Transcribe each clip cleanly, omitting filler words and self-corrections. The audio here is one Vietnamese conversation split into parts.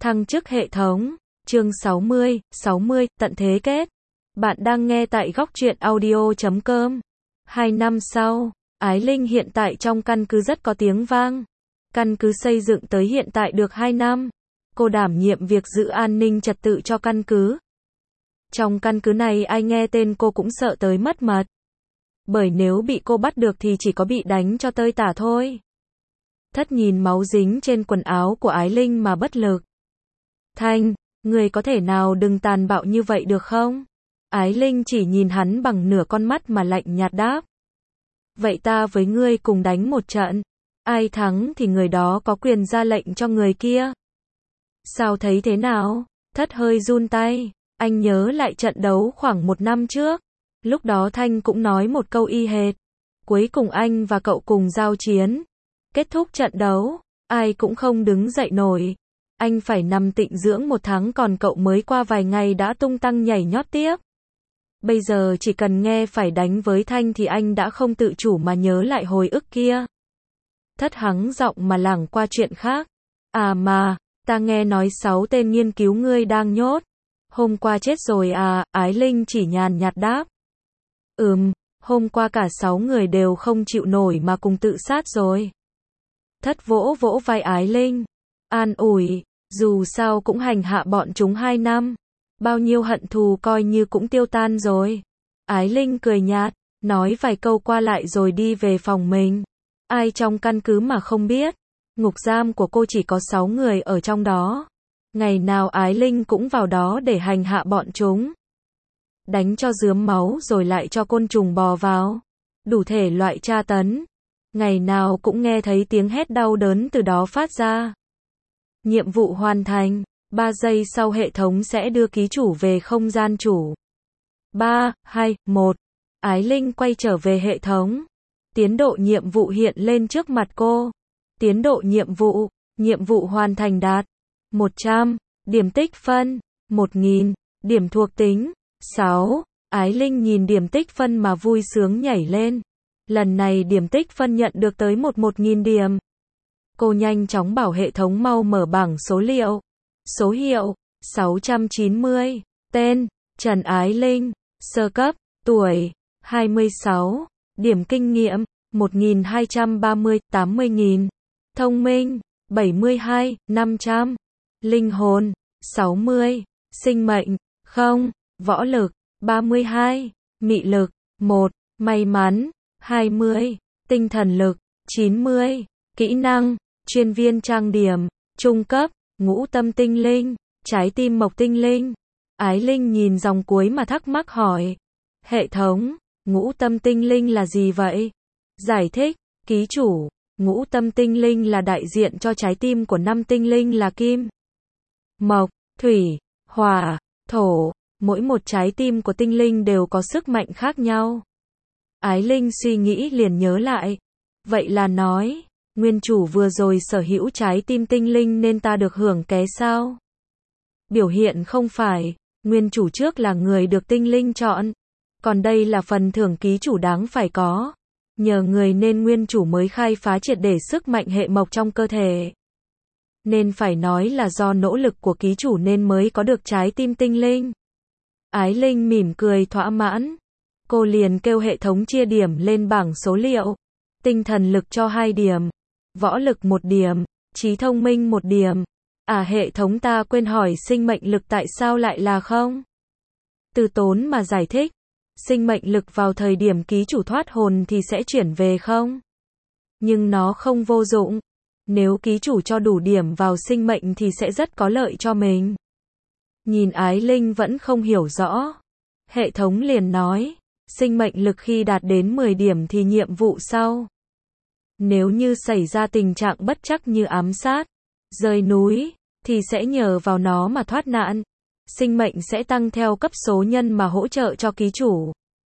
Thăng chức hệ thống, chương 60, tận thế kết. Bạn đang nghe tại góc truyện audio.com. 2 năm sau, Ái Linh hiện tại trong căn cứ rất có tiếng vang. Căn cứ xây dựng tới hiện tại được 2 năm. Cô đảm nhiệm việc giữ an ninh trật tự cho căn cứ. Trong căn cứ này ai nghe tên cô cũng sợ tới mất mật. Bởi nếu bị cô bắt được thì chỉ có bị đánh cho tơi tả thôi. Thất nhìn máu dính trên quần áo của Ái Linh mà bất lực. Thanh, người có thể nào đừng tàn bạo như vậy được không? Ái Linh chỉ nhìn hắn bằng nửa con mắt mà lạnh nhạt đáp. Vậy ta với ngươi cùng đánh một trận. Ai thắng thì người đó có quyền ra lệnh cho người kia. Sao thấy thế nào? Thất hơi run tay. Anh nhớ lại trận đấu khoảng 1 năm trước. Lúc đó Thanh cũng nói một câu y hệt. Cuối cùng anh và cậu cùng giao chiến. Kết thúc trận đấu, ai cũng không đứng dậy nổi. Anh phải nằm tịnh dưỡng 1 tháng còn cậu mới qua vài ngày đã tung tăng nhảy nhót tiếp. Bây giờ chỉ cần nghe phải đánh với Thanh thì anh đã không tự chủ mà nhớ lại hồi ức kia. Thất hắng giọng mà lảng qua chuyện khác. À mà, ta nghe nói 6 tên nghiên cứu ngươi đang nhốt. Hôm qua chết rồi à? Ái Linh chỉ nhàn nhạt đáp. Hôm qua cả 6 người đều không chịu nổi mà cùng tự sát rồi. Thất vỗ vỗ vai Ái Linh. An ủi, dù sao cũng hành hạ bọn chúng 2 năm. Bao nhiêu hận thù coi như cũng tiêu tan rồi. Ái Linh cười nhạt, nói vài câu qua lại rồi đi về phòng mình. Ai trong căn cứ mà không biết. Ngục giam của cô chỉ có 6 người ở trong đó. Ngày nào Ái Linh cũng vào đó để hành hạ bọn chúng. Đánh cho rướm máu rồi lại cho côn trùng bò vào. Đủ thể loại tra tấn. Ngày nào cũng nghe thấy tiếng hét đau đớn từ đó phát ra. Nhiệm vụ hoàn thành. 3 giây sau hệ thống sẽ đưa ký chủ về không gian chủ. 3, 2, 1. Ái Linh quay trở về hệ thống. Tiến độ nhiệm vụ hiện lên trước mặt cô. Tiến độ nhiệm vụ hoàn thành đạt 100, điểm tích phân 1000, điểm thuộc tính 6. Ái Linh nhìn điểm tích phân mà vui sướng nhảy lên. Lần này điểm tích phân nhận được tới 1000 điểm. Cô nhanh chóng bảo hệ thống mau mở bảng số liệu. Số hiệu 690. Tên Trần Ái Linh. Sơ cấp tuổi 26. Điểm kinh nghiệm 1230, 80.000. Thông minh 72, 500. Linh hồn 60. Sinh mệnh 0. Võ lực 32. Mị lực 1. May mắn 20. Tinh thần lực 90. Kỹ năng chuyên viên trang điểm trung cấp ngũ tâm tinh linh, trái tim mộc tinh linh. Ái Linh nhìn dòng cuối mà thắc mắc hỏi. Hệ thống, ngũ tâm tinh linh là gì vậy? Giải thích, ký chủ, ngũ tâm tinh linh là đại diện cho trái tim của 5 tinh linh là kim, mộc, thủy, hỏa, thổ. Mỗi một trái tim của tinh linh đều có sức mạnh khác nhau. Ái Linh suy nghĩ liền nhớ lại. Vậy là nói, nguyên chủ vừa rồi sở hữu trái tim tinh linh nên ta được hưởng ké sao? Biểu hiện không phải, nguyên chủ trước là người được tinh linh chọn. Còn đây là phần thưởng ký chủ đáng phải có. Nhờ người nên nguyên chủ mới khai phá triệt để sức mạnh hệ mộc trong cơ thể. Nên phải nói là do nỗ lực của ký chủ nên mới có được trái tim tinh linh. Ái Linh mỉm cười thỏa mãn. Cô liền kêu hệ thống chia điểm lên bảng số liệu. Tinh thần lực cho 2 điểm. Võ lực 1 điểm, trí thông minh 1 điểm. À hệ thống ta quên hỏi sinh mệnh lực tại sao lại là không? Từ Tốn mà giải thích. Sinh mệnh lực vào thời điểm ký chủ thoát hồn thì sẽ chuyển về không? Nhưng nó không vô dụng. Nếu ký chủ cho đủ điểm vào sinh mệnh thì sẽ rất có lợi cho mình. Nhìn Ái Linh vẫn không hiểu rõ. Hệ thống liền nói. Sinh mệnh lực khi đạt đến 10 điểm thì nhiệm vụ sau. Nếu như xảy ra tình trạng bất trắc như ám sát, rơi núi, thì sẽ nhờ vào nó mà thoát nạn. Sinh mệnh sẽ tăng theo cấp số nhân mà hỗ trợ cho ký chủ.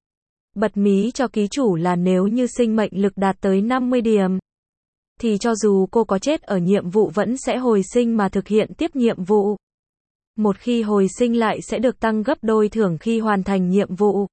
Bật mí cho ký chủ là nếu như sinh mệnh lực đạt tới 50 điểm, thì cho dù cô có chết ở nhiệm vụ vẫn sẽ hồi sinh mà thực hiện tiếp nhiệm vụ. Một khi hồi sinh lại sẽ được tăng gấp đôi thưởng khi hoàn thành nhiệm vụ.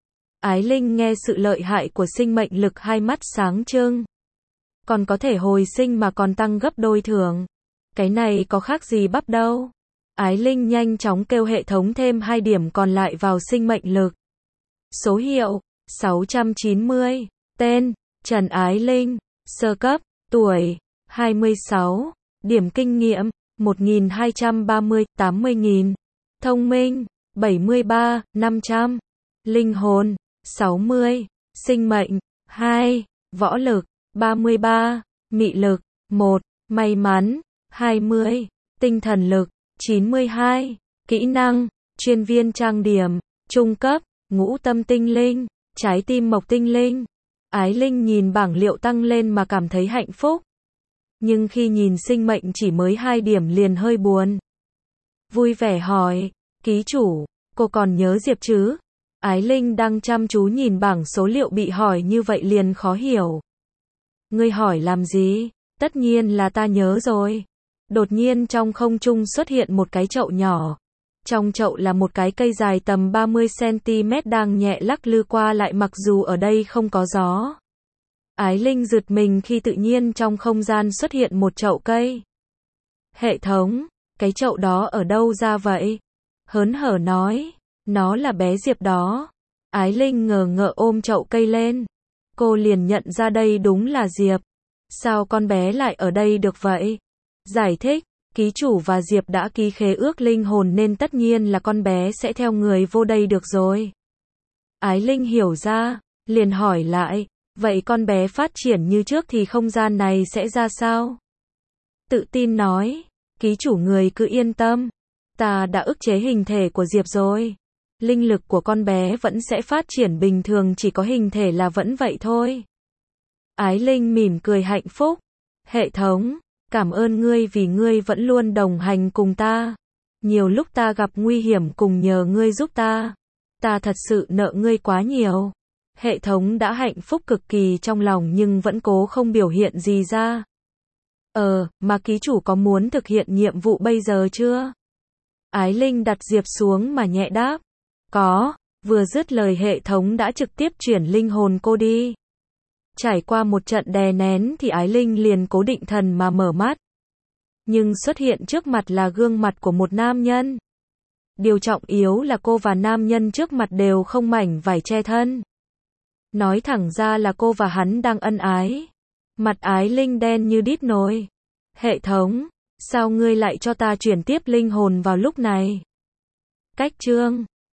Ái Linh nghe sự lợi hại của sinh mệnh lực hai mắt sáng trưng. Còn có thể hồi sinh mà còn tăng gấp đôi thưởng. Cái này có khác gì bắp đâu. Ái Linh nhanh chóng kêu hệ thống thêm 2 điểm còn lại vào sinh mệnh lực. Số hiệu 690. Tên Trần Ái Linh. Sơ cấp tuổi 26. Điểm kinh nghiệm 1230, 80.000. Thông minh 73, 500. Linh hồn 60. Sinh mệnh 2. Võ lực 33. Mị lực 1. May mắn 20. Tinh thần lực 92. Kỹ năng chuyên viên trang điểm trung cấp ngũ tâm tinh linh, trái tim mộc tinh linh. Ái Linh nhìn bảng liệu tăng lên mà cảm thấy hạnh phúc. Nhưng khi nhìn sinh mệnh chỉ mới 2 điểm liền hơi buồn. Vui vẻ hỏi, ký chủ, cô còn nhớ Diệp chứ? Ái Linh đang chăm chú nhìn bảng số liệu bị hỏi như vậy liền khó hiểu. Ngươi hỏi làm gì? Tất nhiên là ta nhớ rồi. Đột nhiên trong không trung xuất hiện một cái chậu nhỏ. Trong chậu là một cái cây dài tầm 30cm đang nhẹ lắc lư qua lại mặc dù ở đây không có gió. Ái Linh giật mình khi tự nhiên trong không gian xuất hiện một chậu cây. Hệ thống, cái chậu đó ở đâu ra vậy? Hớn hở nói, nó là bé Diệp đó. Ái Linh ngờ ngợ ôm chậu cây lên. Cô liền nhận ra đây đúng là Diệp. Sao con bé lại ở đây được vậy? Giải thích, ký chủ và Diệp đã ký khế ước linh hồn nên tất nhiên là con bé sẽ theo người vô đây được rồi. Ái Linh hiểu ra, liền hỏi lại, vậy con bé phát triển như trước thì không gian này sẽ ra sao? Tự tin nói, ký chủ người cứ yên tâm, ta đã ức chế hình thể của Diệp rồi. Linh lực của con bé vẫn sẽ phát triển bình thường chỉ có hình thể là vẫn vậy thôi. Ái Linh mỉm cười hạnh phúc. Hệ thống, cảm ơn ngươi vì ngươi vẫn luôn đồng hành cùng ta. Nhiều lúc ta gặp nguy hiểm cùng nhờ ngươi giúp ta. Ta thật sự nợ ngươi quá nhiều. Hệ thống đã hạnh phúc cực kỳ trong lòng nhưng vẫn cố không biểu hiện gì ra. Mà ký chủ có muốn thực hiện nhiệm vụ bây giờ chưa? Ái Linh đặt Diệp xuống mà nhẹ đáp. Có, vừa dứt lời hệ thống đã trực tiếp chuyển linh hồn cô đi. Trải qua một trận đè nén thì Ái Linh liền cố định thần mà mở mắt. Nhưng xuất hiện trước mặt là gương mặt của một nam nhân. Điều trọng yếu là cô và nam nhân trước mặt đều không mảnh vải che thân. Nói thẳng ra là cô và hắn đang ân ái. Mặt Ái Linh đen như đít nồi. Hệ thống, sao ngươi lại cho ta chuyển tiếp linh hồn vào lúc này? Cách chương